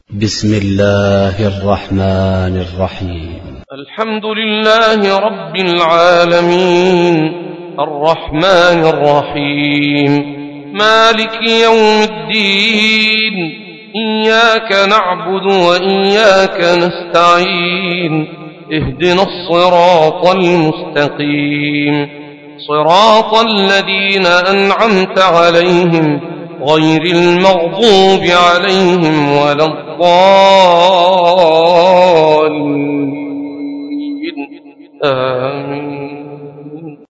بسم الله الرحمن الرحيم. الحمد لله رب العالمين الرحمن الرحيم مالك يوم الدين إياك نعبد وإياك نستعين اهدنا الصراط المستقيم صراط الذين أنعمت عليهم غير المغضوب عليهم ولا الضالين آمين.